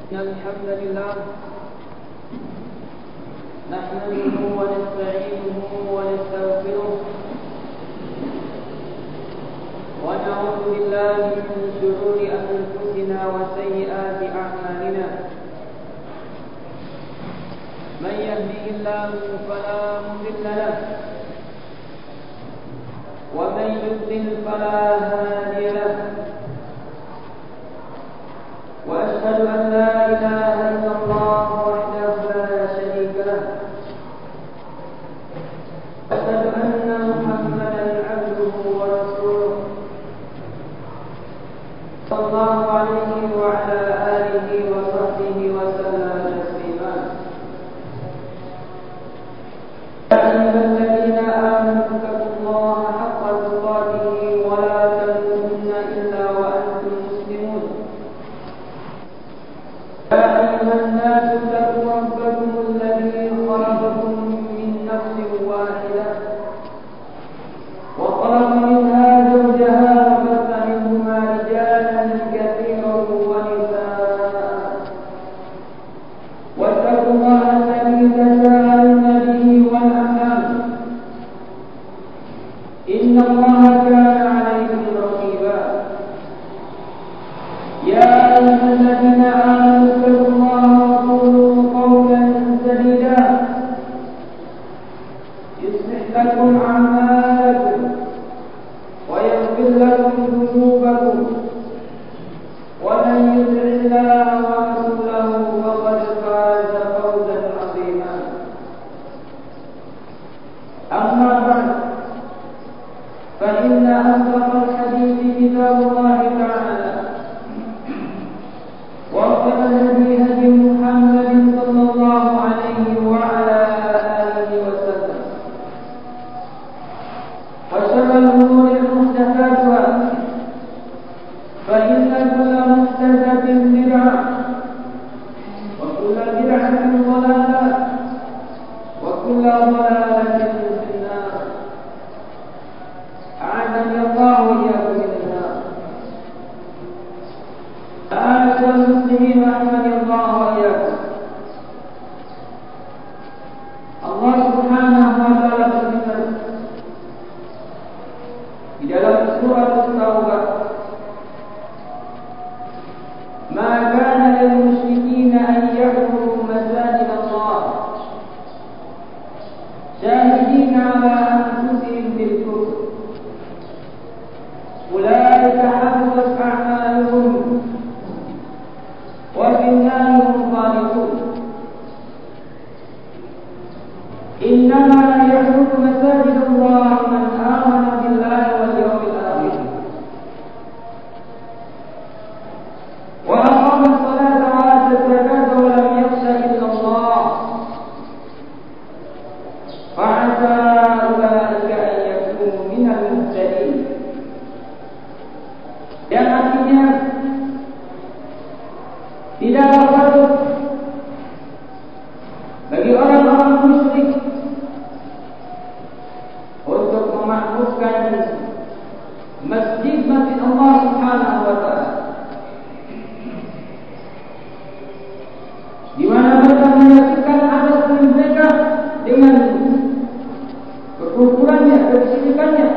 إن الحمد لله نحمده ونستعينه ونستغفره ونعوذ بالله من شرور أنفسنا وسيئات أعمالنا. من يهده الله فلا مضل له ومن يضلل فلا هادي له. وأشهد أن لا إله إلا الله وحده لا شريك له. أشهد أن محمدا عبده ورسوله صلى الله عليه وعلى آله وصحبه وسلم تسليما. يا أيها الذين آمنوا اتقوا الله حق تقاته ولا تموتن إلا وأنتم مسلمون. يا أيها الناس اتقوا ربكم الذي خلقكم من نفس واحدة وخلق منها زوجها وبث منهما رجالا كثيرا ونساء. واتقوا الله الذي تساءلون به والأرحام إن الله كان عليكم رقيبا. يا أيها الذين آمنوا اتقوا الله وقولوا قولا سديدا يصلح لكم أعمالكم ويغفر لكم ذنوبكم ومن يطع الله ورسوله فقد فاز فوزا عظيما. أما بعد فإن أصدق الحديث كتاب الله تعالى وخير الهدي هدي محمد صلى الله عليه وعلى آله وسلم. وشر الأمور محدثاتها فإن كل محدثة بدعة وكل بدعة ضلالة وكل ضلالة في النار. أعاذني الله وإياكم من النار. أعزائي المسلمين رحمني الله وإياكم. Allah Subhanahu wa taala berfirman di dalam surat At-Taubah, "Ma kana lil musyrikin an ya'muru masajid Allah shahidin 'ala anfusihim bil kufr. Ulaika habitat a'maluhum wa fi an-nar hum khalidun. Innama ya'muru masajid Allah man amana billahi wal yawmil akhir wa aqama as-salata wa ata az-zakata wa lam yakhsha illa Allah fa'asa ulaika an yakunu minal muhtadin." Yang artinya tidaklah patut bagi orang-orang musyrik untuk memakmurkan masjid-masjid Allah Subhanahu wa taala, di mana mereka menyatukan atas mereka dengan kekufurannya, kesyirikannya.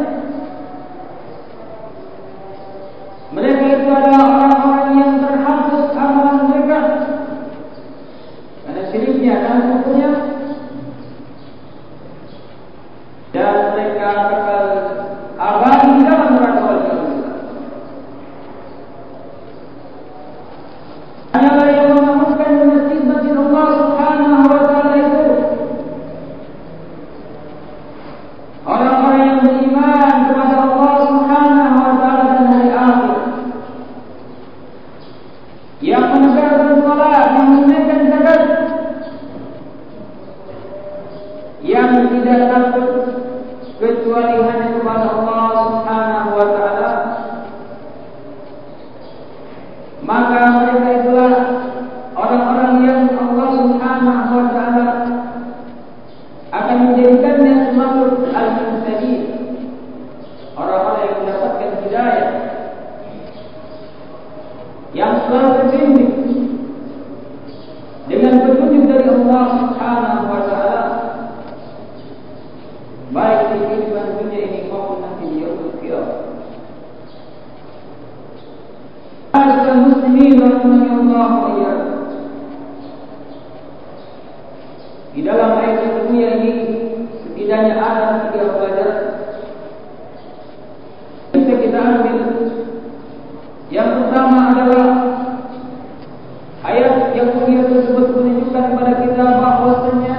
Mereka itu adalah orang-orang yang terhapus amalan mereka karena syiriknya dan kufurnya, dan mereka kekal abadi di dalam neraka wal-iyad. Hanyalah yang memakmurkan masjid-masjid Allah Subhanahu wa taala itu orang-orang yang beriman kepada Allah Subhanahu wa taala dan hari akhir, yang menegakkan salat, yang menunaikan zakat, yang tidak takut kecuali hanya kepada Allah Subhanahu wa taala. Maka mereka itulah orang-orang yang Allah Subhanahu wa taala akan menjadikannya sebagai al-muhtadin, orang-orang yang mendapatkan hidayah, yang selalu berbimbing yang mulia tersebut menunjukkan kepada kita bahwasanya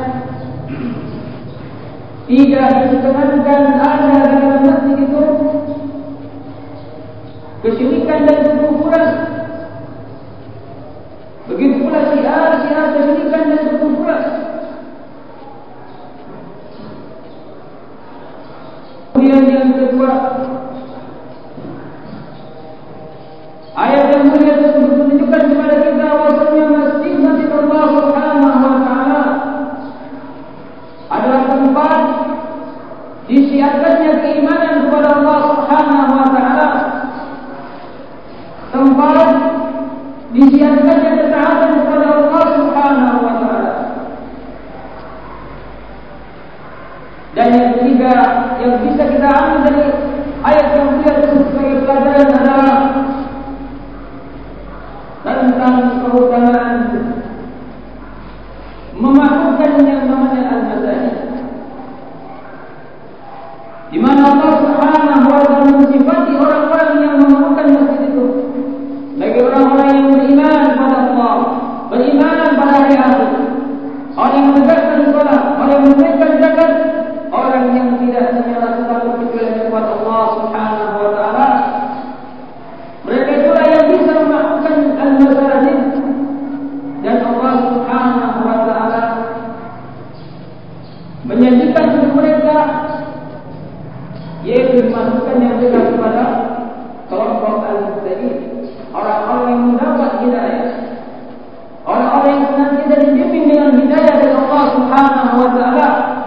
tidak diperkenankan ada di dalam masjid itu kesyirikan dan kekufuran. Begitu pula syiar-syiar kesyirikan dan kekufuran. Kemudian yang kedua, ayat yang mulia tersebut menunjukkan kepada kita bahwasanya masjid Allah Subhanahu wa taala adalah tempat disiarkannya keimanan kepada Allah Subhanahu wa taala, tempat disiarkannya ketaatan kepada Allah Subhanahu wa taala. Dan yang ketiga yang bisa kita ambil dari ayat yang mulia tersebut sebagai pelajaran adalah tentang keutamaan memakmurkan yang namanya al-masajid, di mana Allah Subhanahu wa taala mensifati orang-orang yang memakmurkan masjid itu bagi orang-orang yang beriman kepada Allah, beriman pada hari akhir, orang yang menegakkan salat, orang yang menunaikan zakat, orang yang tidak menyerah takut kecuali kepada Allah Subhanahu wa taala. Mereka itulah yang bisa memakmurkan al-masajid, dan Allah Subhanahu wa taala menjanjikan untuk mereka yaitu dimasukkannya mereka kepada kelompok al-muhtadin, orang-orang yang mendapat hidayah, orang-orang yang senantiasa dibimbing dengan hidayah dari Allah Subhanahu wa taala,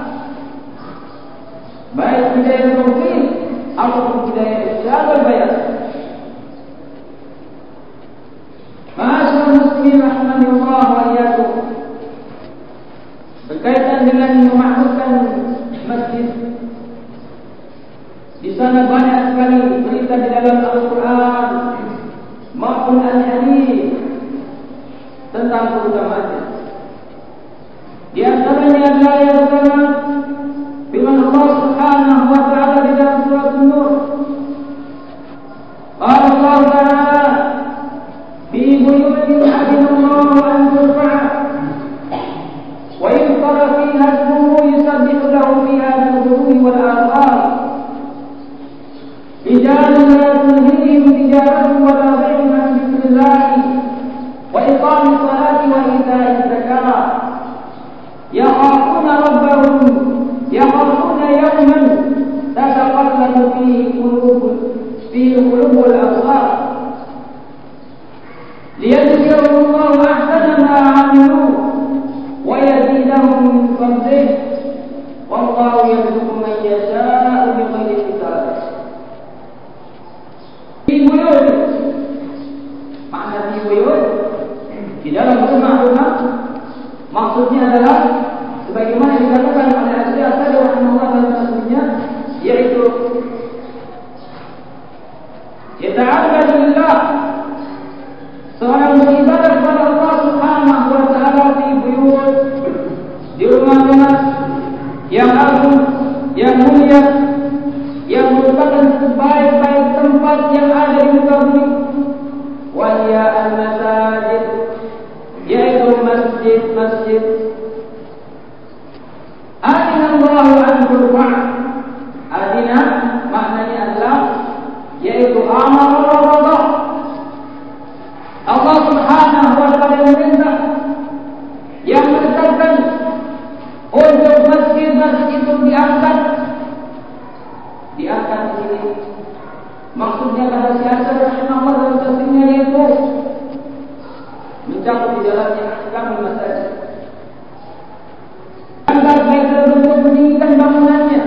baik hidayah taufik ataupun hidayah irsyad wal bayan. Ma'asyiral muslimin rahimanillah wa iyyakum, berkaitan dengan memakmurkan masjid, di sana banyak sekali berita di dalam Al-Quran maupun Al-Hadis tentang keutamaannya. Di antaranya adalah yang pertama firman Allah Subhanahu wa taala di dalam surah An-Nur. Qala Allah Ta'ala fi buyutin adina Allah an turfa'a wa yuzkara fiha ismuhu yusabbihu lahu fiha bil-ghudwi wal asal. رجال لا تلهيهم تجارة ولا بيع عن ذكر الله وإقام الصلاة وإيتاء الزكاة يخافون ربهم يخافون يوما تتقلب فيه القلوب والأبصار ليجزيهم الله أحسن ما عملوا ويزيدهم من فضله والله يرزق من يشاء بغير حساب. Di buyut, makna di buyut di dalam rumah-rumah maksudnya adalah sebagaimana dikatakan oleh Asy-Syafi'i rahimahullah dalam tafsirnya, yaitu yata'abbadu lillah, seorang beribadah kepada Allah Subhanahu wa taala di buyut, di rumah-rumah yang agung, yang mulia, yang merupakan sebaik-baik tempat yang ada di muka bumi. Wahia al-masajid, yaitu masjid-masjid. Adina Allahu an turfa'. Adina maknanya adalah yaitu amar Allah. Allah Subhanahu wa taala memerintah, yang menetapkan untuk masjid-masjid itu diangkat di sini. Maksudnya kata Syafi'i rahimahullah dalam tafsirnya yaitu mencakup di dalamnya ahkam masjid. Angkat baik dalam bentuk meninggikan bangunannya,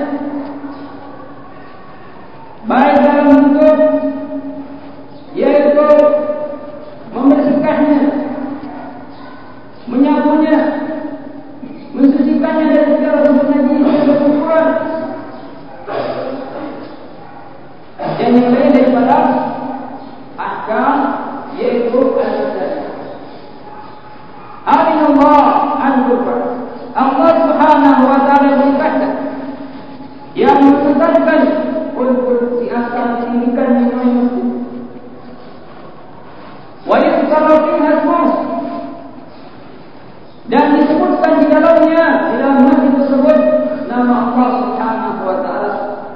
baik dalam bentuk yaitu membersihkannya, menyapunya, mensucikannya dari segala bentuk najis dan kekufuran, dan yang lain daripada ahkam yaitu al-masajid. Adina Allah an turfa'. Allah Subhanahu wa taala berkata dalamnya, di dalam masjid tersebut nama Allah Subhanahu wa taala.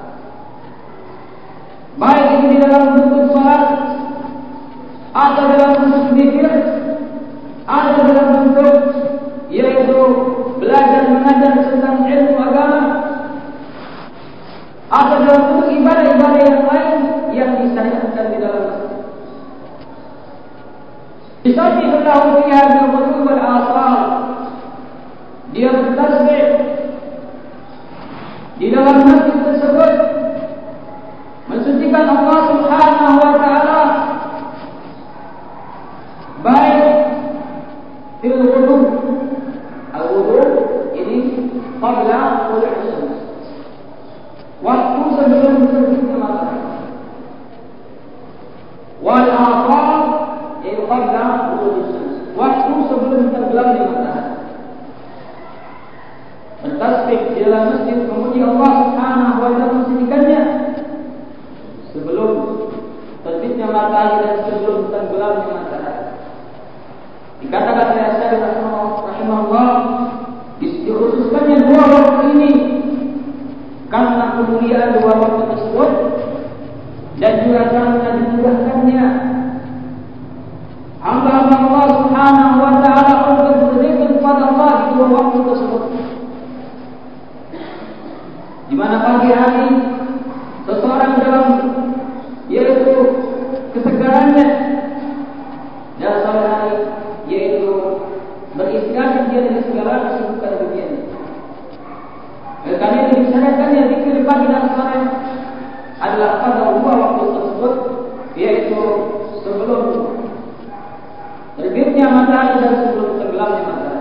Baik itu di dalam bentuk salat atau dalam bentuk zikir atau dalam bentuk yaitu belajar mengajar tentang ilmu agama atau dalam bentuk ibadah-ibadah yang lain yang disyariatkan di dalam masjid. Bismillahirrahmanirrahim fiha bil-ghudwi wal-asal. Dia bertasbih di dalam masjid tersebut, mensucikan Allah Subhanahu wa taala, baik fil wudu. Al-wudu ini qabla tulu'i syams, waktu sebelum terbitnya matahari. Wal asal ini qabla tulu'i syams, waktu sebelum tenggelamnya matahari. Bertasbih di dalam masjid, kemudian Allah Subhanahu wa taala mensucikannya sebelum terbitnya matahari dan sebelum tenggelamnya matahari. Dikatakan oleh Syekh rahimahullah, dikhususkannya dua waktu ini karena kemuliaan dua waktu tersebut dan juga karena dimudahkannya hamba-hamba Allah Subhanahu wa taala untuk berzikir kepada Allah di dua waktu tersebut. Di mana pagi hari seseorang dalam yaitu kesegarannya, dan sore hari yaitu beristirahat dia dari segala kesibukan dunianya. Karena itu disyaratkannya zikir pagi dan sore adalah pada dua waktu tersebut, yaitu sebelum terbitnya matahari dan sebelum tenggelamnya matahari.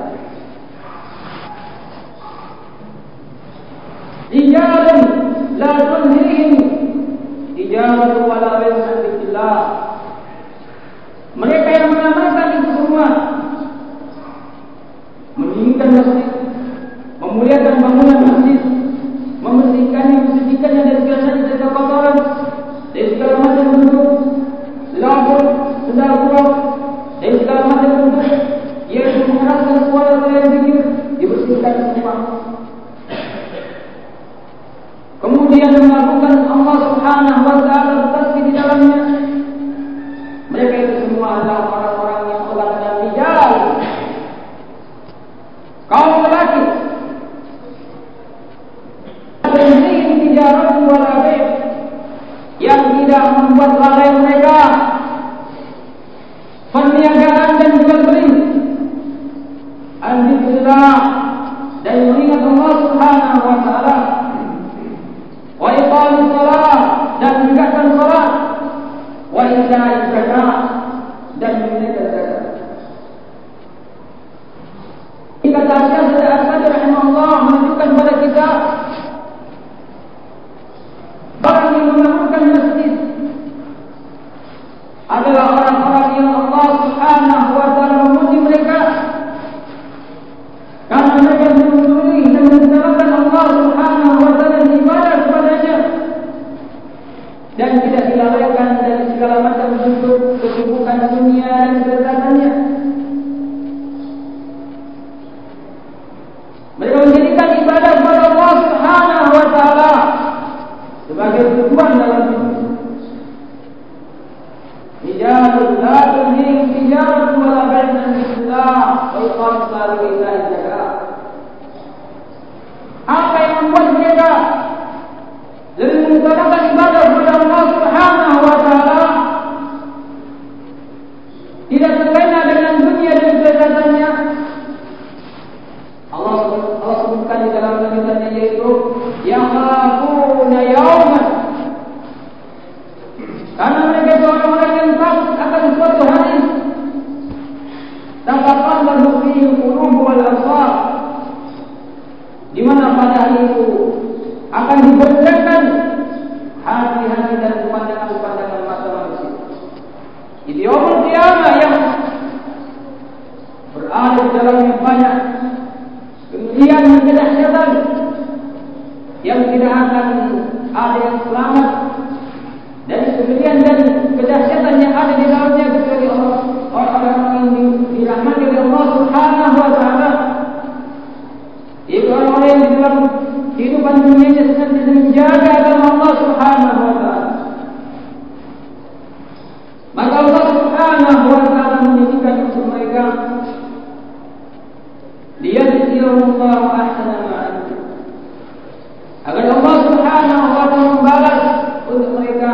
Rijalun la tulhihim tijaratu wala bai'un an dzikrillah. Mereka yang mengamalkan itu semua, meninggikan masjid, memuliakan bangunan masjid, membersihkannya, mensucikannya dari segala kotoran, dari segala macam bentuk laut, sendal kurang, dari segala macam bentuk yaitu mengeraskan suara yang zikir, dibersihkan semua. Kemudian melakukan Allah Subhanahu wa taala bertasbih di dalamnya. Mereka itu semua adalah orang-orang yang Allah dan rijal, kaum lelaki. Ini tijarah wala bai', yang tidak membuat lalai mereka perniagaan dan jual beli, an-dzikrillah, dan mengingat Allah Subhanahu wa taala, wa iqamis shalah, dan menegakkan salat, wa ita'iz zakat, dan menunaikan zakat. Kata Syekh Al-Albani rahimahullah menunjukkan kepada kita orang yang membangunkan masjid adalah orang-orang yang Allah Subhanahu wa taala memuji mereka karena mereka menunjukkan dan mengucapkan Allah Subhanahu wa taala ibadah kepadanya dan tidak dilalaikan dari segala macam bentuk kesibukan dunia dan kelezzatannya. Mereka menjadikan ibadah kepada Allah Subhanahu wa taala sebagai tujuan dalam hidup. Rijalun la tulhihim tijaratu wala bai'un an dzikrillah wa iqamis shalah wa ita'iz zakat. Apa yang membuat mereka lebih mengutamakan ibadah kepada Allah Subhanahu wa taala, tidak terlena dengan dunia dan kelezatannya? Allah sebutkan di dalam lanjutannya, yaitu yakhafuna yauman, karena mereka itu orang-orang yang takut akan suatu hari tataqallabu fihi al-qulub wal absar, di mana pada hari itu akan digoncangkan hati-hati dan pandangan-pandangan mata manusia. Itu yaumul qiyamah yang berada di dalamnya banyak kemudian kedahsyatan yang tidak akan ada yang selamat dari kemudian dan kedahsyatan yang ada di dalamnya kecuali orang-orang yang dirahmati oleh Allah Subhanahu wa taala. liyajziyahumullahu ahsana ma 'amilu. Agar Allah Subhanahu wa taala membalas untuk mereka,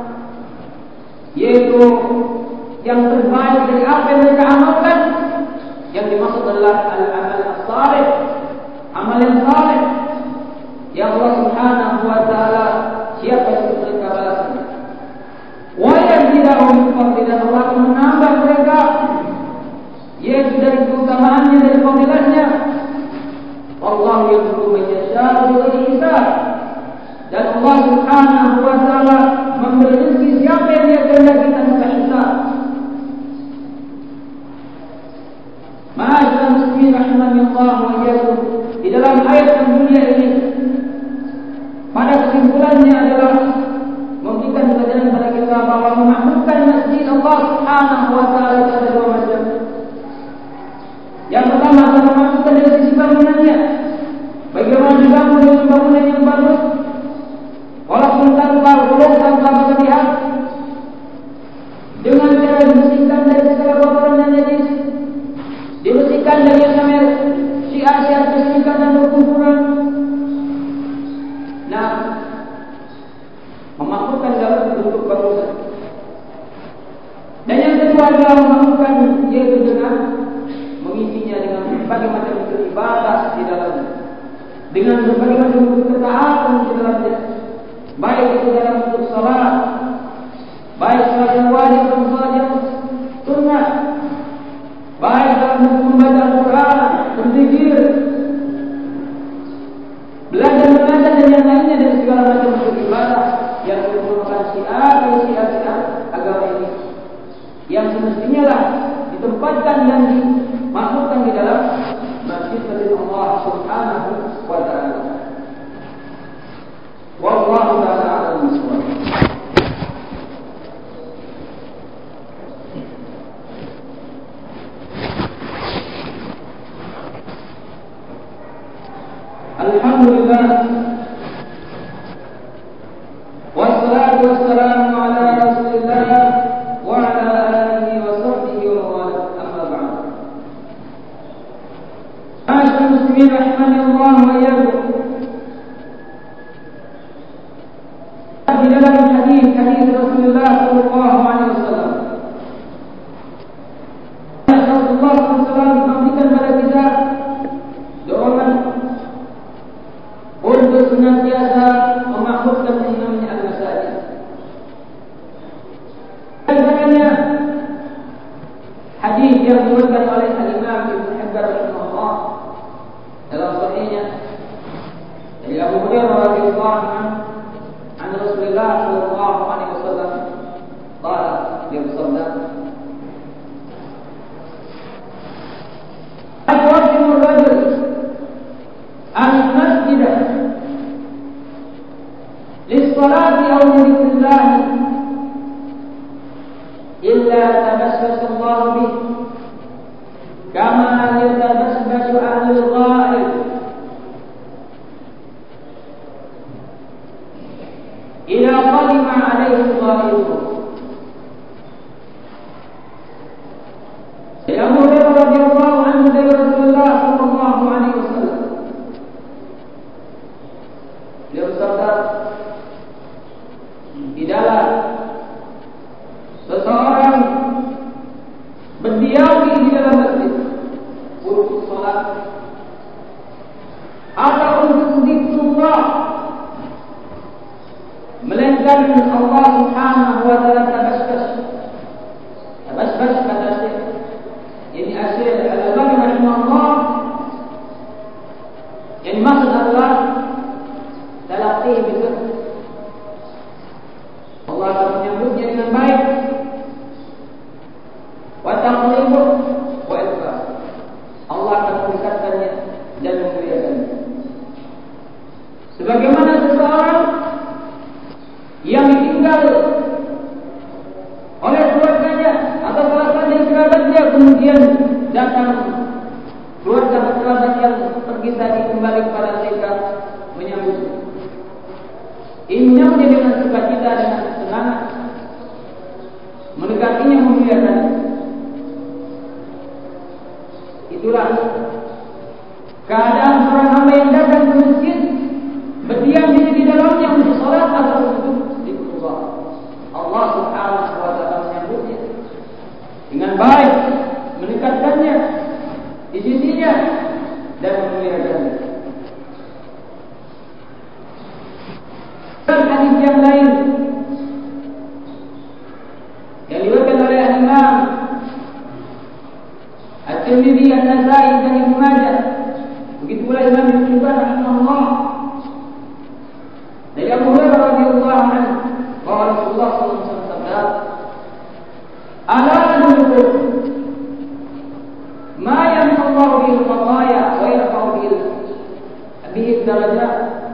yaitu yang terbaik dari apa yang mereka amalkan. Yang dimaksud adalah al-amal as-salih, amal yang saleh yang Allah Subhanahu wa taala siapkan untuk mereka balasnya. Wa yazidahum min fadlihi, dan Allah akan menambah mereka yaitu dari keutamaannya, dari fadilahnya. Allah yarzuqu man yasha'u bighairi hisab, dan Allah Subhanahu wa taala memberi rezeki siapa yang Dia kehendaki tanpa hisab. Ma'asyiral muslimin rahimanallahu wa iyyakum, di dalam ayat yang mulia ini pada kesimpulannya adalah memberikan pelajaran kepada kita bahwa memakmurkan masjid Allah Subhanahu wa taala ada dua macam. Yang pertama adalah memakmurkan dari sisi bangunannya. Bagaimana dibangun dengan bangunan yang bagus, walaupun tanpa ulung, tanpa berlebihan, dengan cara dibersihkan dari segala kotoran dan najis, dibersihkan dari yang namanya syiar-syiar kesyirikan dan kekufuran. Nah, memakmurkan dalam bentuk bangunan. Dan yang kedua adalah memakmurkan yaitu dengan mengisinya dengan berbagai macam bentuk ibadah di dalamnya, dengan berbagai macam bentuk ketaatan di dalamnya, baik itu dalam bentuk salat, baik salat yang wajib dan salat yang sunnah, baik dalam bentuk membaca Al-Quran, berzikir, belajar mengajar dan yang lainnya dari segala macam bentuk ibadah yang merupakan syiar dari syiar-syiar agama ini, yang semestinya lah ditempatkan dan dimakmurkan di dalam masjid Allah Subhanahu wa taala. Wallahu ta'ala a'lam bishawab. Alhamdulillah, wassalatu wassalamu ala Rasulillah wa ala alihi wa sahbihi wa wala, amma ba'd. Ma'asyiral muslimin rahimanallahu wa iyyakum. Di dalam hadis Rasulullah sallallahu alaihi wasallam, Rasulullah sallallahu memberikan kepada kita dorongan untuk senantiasa memakmurkan yang namanya al-masajid. Antaranya hadis yang diriwayatkan oleh Al-Imam Ibnu Hibban rahimahullah dalam sahihnya dari Abu Hurairah radhiyallahu anhu an Rasulullah sallallahu alaihi wasallam qala, dia bersabda, "Al-wajib ar-rajul al-masjid lis-salati aw li-dhikrillah illa tabassasa Allah bih kama yatabassasu ahlul ghaib ila qadima alaihi ghaib." Ya Abu Hurairah radhiyallahu anhu dari Rasulullah sallallahu alaihi wasallam, dia bersabda, tidaklah seseorang berdiam di dalam masjid untuk salat atau untuk zikrullah, melainkan Allah Subhanahu wa taala tabassas kata Syekh ini Syekh Al-Albani rahimahullah, yang maksud adalah talaqi bizikr, Allah akan menyambutnya dengan baik, wa taqlibu wa ikhlas, Allah akan mendekatkannya dan memuliakannya. Sebagaimana seseorang yang ditinggal oleh keluarganya atau salah satu kerabatnya, kemudian datang keluarga kerabat yang pergi tadi kembali kepada mereka menyambutnya, menyambutnya dengan sukacita, dengan semangat, mendekatinya, memuliakannya. Itulah keadaan seorang hamba yang datang ke masjid berdiam diri di dalamnya untuk salat atau untuk zikrullah. Allah Subhanahu wa taala menyambutnya dengan baik, mendekatkannya di sisinya dan memuliakannya. Dan hadis yang lain yang diriwayatkan oleh Imam At-Tirmidzi, An-Nasa'i dan Ibnu Majah, begitu pula Imam Ibnu Hibban rahimahullah, dari Abu Hurairah radhiyallahu anhu bahwa Rasulullah sallallahu alaihi wasallam bersabda, "Ala adullukum ma yanfa'u bil qadaya wa yarfa'u bihi darajat?"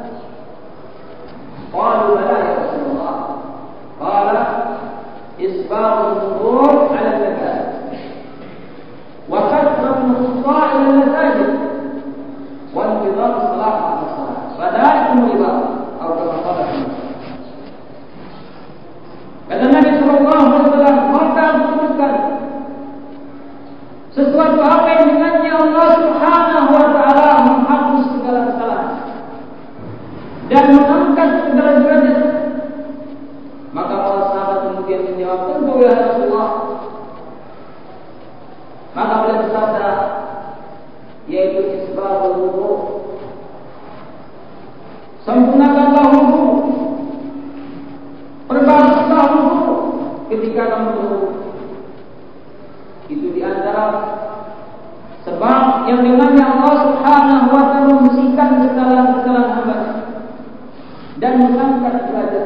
Qalu bala ya Rasulullah. Qala isbagul wudu' 'ala al-makari wa kasratul khutbah ila al-masajid wa intidhar as-salat 'ala as-salat. Fadaikum riba atau kama qala. Kata Nabi sallallahu alaihi wasallam, maka tunjukkan sesuatu apa yang dengannya Allah Subhanahu wa taala menghapus segala kesalahan dan mengangkat segala derajat. Maka para sahabat kemudian menjawab, tentu ya Rasulullah. Maka beliau bersabda, yaitu isbagul wudu'. Sempurnakanlah wudu, perbaguslah wudu ketika kamu berwudu. Itu di antara sebab yang dengannya Allah Subhanahu wa taala membersihkan kesalahan-kesalahan hamba-Nya dan mengangkat derajat.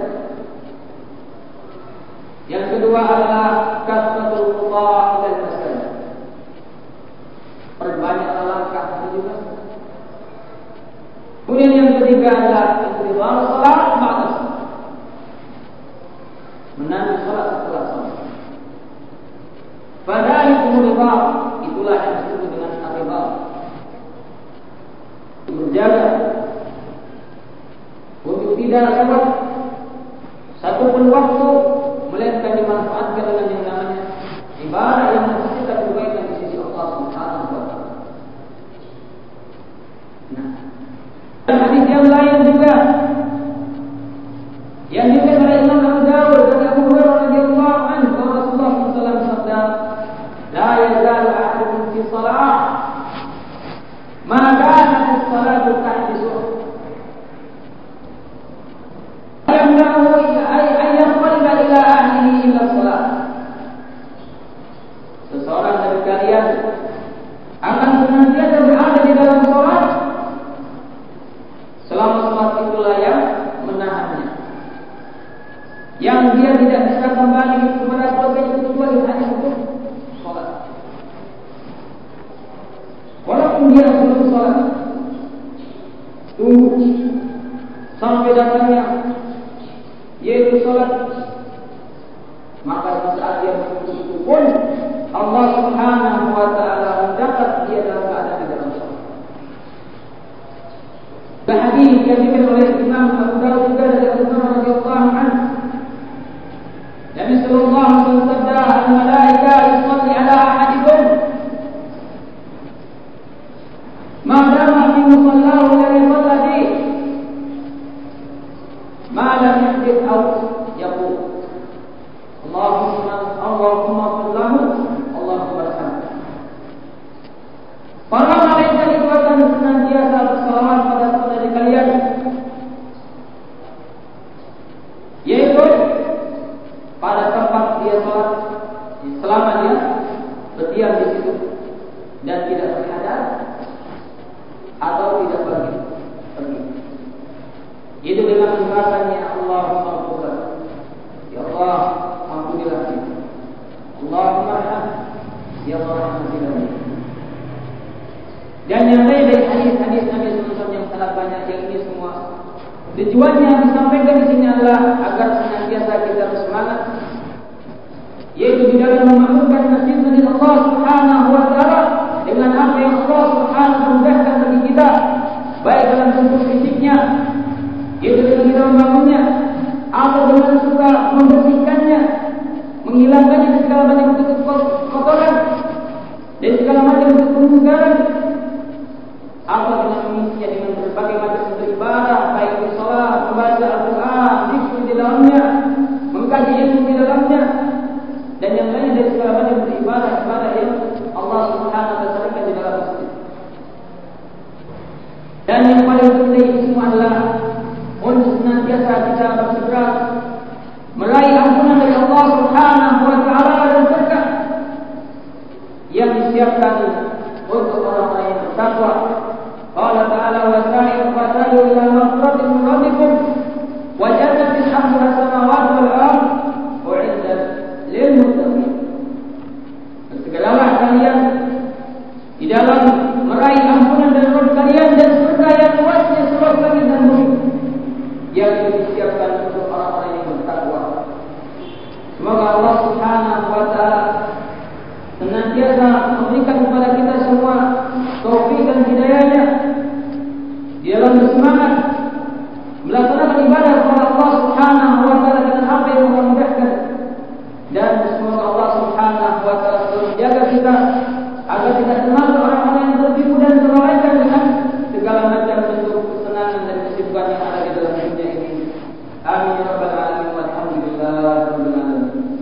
Yang kedua adalah kasratul khutbah dan masjid. Perbanyaklah langkah menuju masjid. Kemudian yang ketiga adalah intidhar salat ba'da salat. Menanti salat setelah salat. Fadaikum riba, itulah yang disebut dengan riba. Berjaga untuk tidak lewat satu pun waktu melainkan dimanfaatkan dengan yang namanya ibadah yang menghasilkan kebaikan di sisi Allah Subhanahu wa taala. Nah, dan hadis yang lain juga yang diriwayatkan oleh Imam Abu Dawud dari Abu Hurairah radhiyallahu anhu, Rasulullah sallallahu alaihi wasallam bersabda, "La yazalu ahadukum fi shalah ma kanat as-salatu tahdithu yamna'u ayyanqaliba ila ahlihi illa shalah." Seseorang dari kalian akan senantiasa berada di dalam salat selama salat itulah yang menahannya, yang dia tidak bisa kembali kepada keluarga itu kecuali hanya untuk salat. Walaupun dia belum salat, tunggu sampai datangnya yaitu salat. Maka saat dia menunggu itu pun Allah Subhanahu wa taala mendapat dia dalam keadaan di dalam salat. Hadis yang diriwayatkan oleh Imam Abu Dawud juga dari Abu Hurairah radhiyallahu anhu, Nabi sallallahu alaihi wasallam bersabda, "Al-malaika yusalli ala ahadikum ma dama fi musallahu alladhi shalla fihi ma lam yahdith aw yaqul Allahumma sallahu Allahumma arhamhu." Para malaikat itu akan senantiasa bersalawat pada saudara kalian, yaitu pada tempat dia salat selama dia berdiam di situ dan tidak berhadap atau tidak pergi. Itu dengan mengatakannya Allahumma qul, ya Allah ampunilah dia. Allahumma arham, ya Allah rahmatilah dia. Dan yang lain dari hadis-hadis Nabi SAW yang sangat banyak, yang ini semua tujuannya disampaikan di sini adalah agar senantiasa kita bersemangat, yaitu di dalam memakmurkan masjid-masjid Allah Subhanahu wa taala dengan apa yang Allah Subhanahu mudahkan bagi kita, baik dalam bentuk fisiknya, yaitu dengan kita membangunnya, atau dengan suka membersihkannya, menghilangkannya dari segala macam bentuk kotoran dan segala macam bentuk pemungkaran, atau Dan yang paling penting semua adalah untuk senantiasa kita bersegera meraih ampunan dari Allah Subhanahu wa taala dan berkah yang disiapkan untuk orang-orang yang bertakwa. Qala ta'ala wasari'u ila maghfiratin min rabbikum wa jannatin 'arduha as-samawati wal ardh u'iddat lil muttaqin. Segeralah kalian di dalam meraih ampunan dari Rabb kalian dan surga yang luasnya seluas langit dan bumi yang disiapkan untuk orang-orang yang bertakwa. Semoga Allah Subhanahu wa taala senantiasa memberikan kepada kita semua taufik dan hidayahnya di dalam bersemangat melaksanakan ibadah kepada Allah Subhanahu wa taala dengan apa yang Allah mudahkan, dan semoga Allah Subhanahu wa taala selalu menjaga kita agar tidak termasuk orang-orang yang tertipu dan terlena dengan segala macam bentuk kesenangan dan kesibukan yang ada di dalam dunia ini. Amin.